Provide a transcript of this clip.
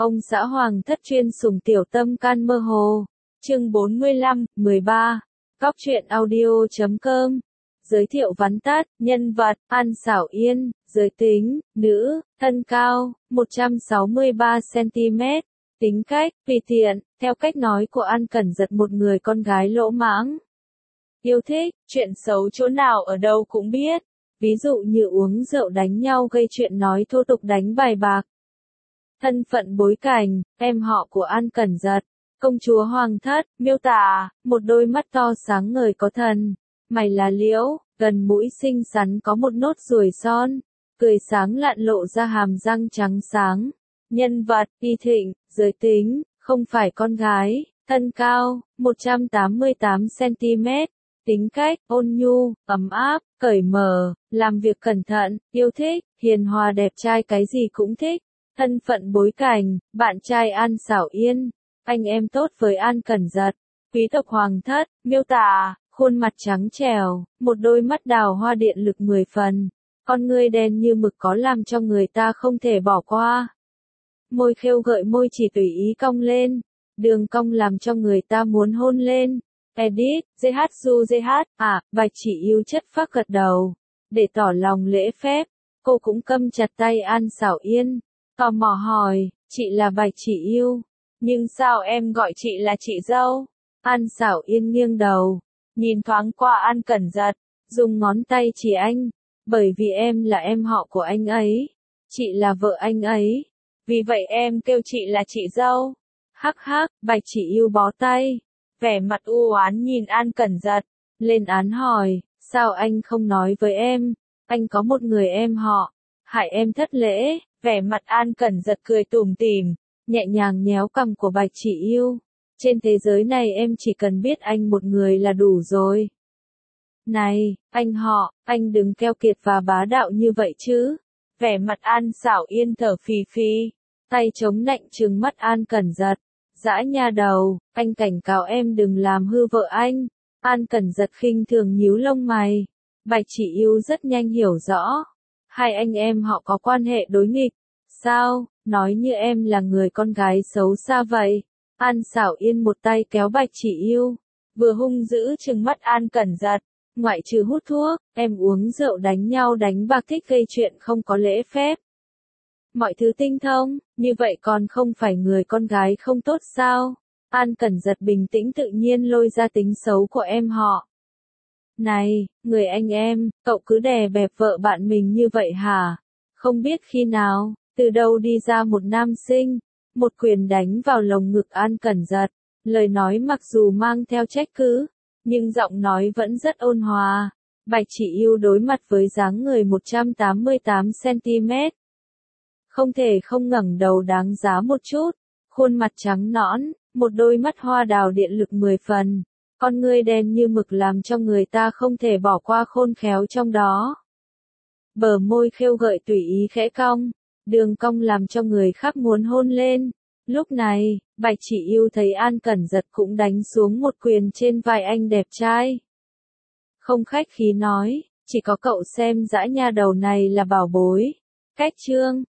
Ông xã hoàng thất chuyên sủng tiểu tâm can mơ hồ. Chương 45, 13. Góc truyện audio.com. Giới thiệu vắn tắt, nhân vật, An Xảo Yên, giới tính, nữ, thân cao, 163cm, tính cách, tùy tiện, theo cách nói của An Cẩn Giật một người con gái lỗ mãng. Yêu thích, chuyện xấu chỗ nào ở đâu cũng biết, ví dụ như uống rượu đánh nhau gây chuyện nói thô tục đánh bài bạc. Thân phận bối cảnh, em họ của An Cẩn Giật, công chúa hoàng thất, miêu tả, một đôi mắt to sáng ngời có thần, mày lá liễu, gần mũi xinh xắn có một nốt ruồi son, cười sáng lạn lộ ra hàm răng trắng sáng. Nhân vật, Y Thịnh, giới tính, không phải con gái, thân cao, 188cm, tính cách, ôn nhu, ấm áp, cởi mở, làm việc cẩn thận, yêu thích, hiền hòa đẹp trai cái gì cũng thích. Thân phận bối cảnh, bạn trai An Xảo Yên, anh em tốt với An Cẩn Giật, quý tộc hoàng thất, miêu tả, khuôn mặt trắng trẻo, một đôi mắt đào hoa điện lực 10 phần, con ngươi đen như mực có làm cho người ta không thể bỏ qua. Môi khêu gợi môi chỉ tùy ý cong lên, đường cong làm cho người ta muốn hôn lên. Edit, JHU, Bạch Chỉ Yêu chất phác gật đầu, để tỏ lòng lễ phép, cô cũng câm chặt tay An Xảo Yên, tò mò hỏi, chị là Bạch Chỉ Yêu, nhưng sao em gọi chị là chị dâu? An Xảo Yên nghiêng đầu, nhìn thoáng qua An Cẩn Giật, dùng ngón tay chỉ anh, bởi vì em là em họ của anh ấy, chị là vợ anh ấy, vì vậy em kêu chị là chị dâu. Hắc hắc, Bạch Chỉ Yêu bó tay, vẻ mặt u oán nhìn An Cẩn Giật, lên án hỏi, sao anh không nói với em, anh có một người em họ, hại em thất lễ. Vẻ mặt An Cẩn Giật cười tủm tỉm, nhẹ nhàng nhéo cằm của Bạch Chỉ Yêu. Trên thế giới này em chỉ cần biết anh một người là đủ rồi. Này, anh họ, anh đừng keo kiệt và bá đạo như vậy chứ. Vẻ mặt An Xảo Yên thở phì phì, tay chống nạnh trừng mắt An Cẩn Giật. Dã nha đầu, anh cảnh cáo em đừng làm hư vợ anh. An Cẩn Giật khinh thường nhíu lông mày. Bạch Chỉ Yêu rất nhanh hiểu rõ. Hai anh em họ có quan hệ đối nghịch. Sao, nói như em là người con gái xấu xa vậy? An Xảo Yên một tay kéo Bạch Chỉ Yêu, vừa hung dữ trừng mắt An Cẩn Giật. Ngoại trừ hút thuốc, em uống rượu đánh nhau đánh bạc thích gây chuyện không có lễ phép. Mọi thứ tinh thông, như vậy còn không phải người con gái không tốt sao? An Cẩn Giật bình tĩnh tự nhiên lôi ra tính xấu của em họ. Này, người anh em, cậu cứ đè bẹp vợ bạn mình như vậy hả? Không biết khi nào, từ đâu đi ra một nam sinh, một quyền đánh vào lồng ngực An Cẩn Giật, lời nói mặc dù mang theo trách cứ, nhưng giọng nói vẫn rất ôn hòa. Bạch Chỉ Yêu đối mặt với dáng người 188cm. Không thể không ngẩng đầu đáng giá một chút, khuôn mặt trắng nõn, một đôi mắt hoa đào điện lực 10 phần. Con ngươi đen như mực làm cho người ta không thể bỏ qua khôn khéo trong đó. Bờ môi khêu gợi tùy ý khẽ cong, đường cong làm cho người khác muốn hôn lên. Lúc này, Bạch Chỉ Yêu thấy An Cẩn Giật cũng đánh xuống một quyền trên vai anh đẹp trai. Không khách khí nói, chỉ có cậu xem dã nha đầu này là bảo bối. Cách chương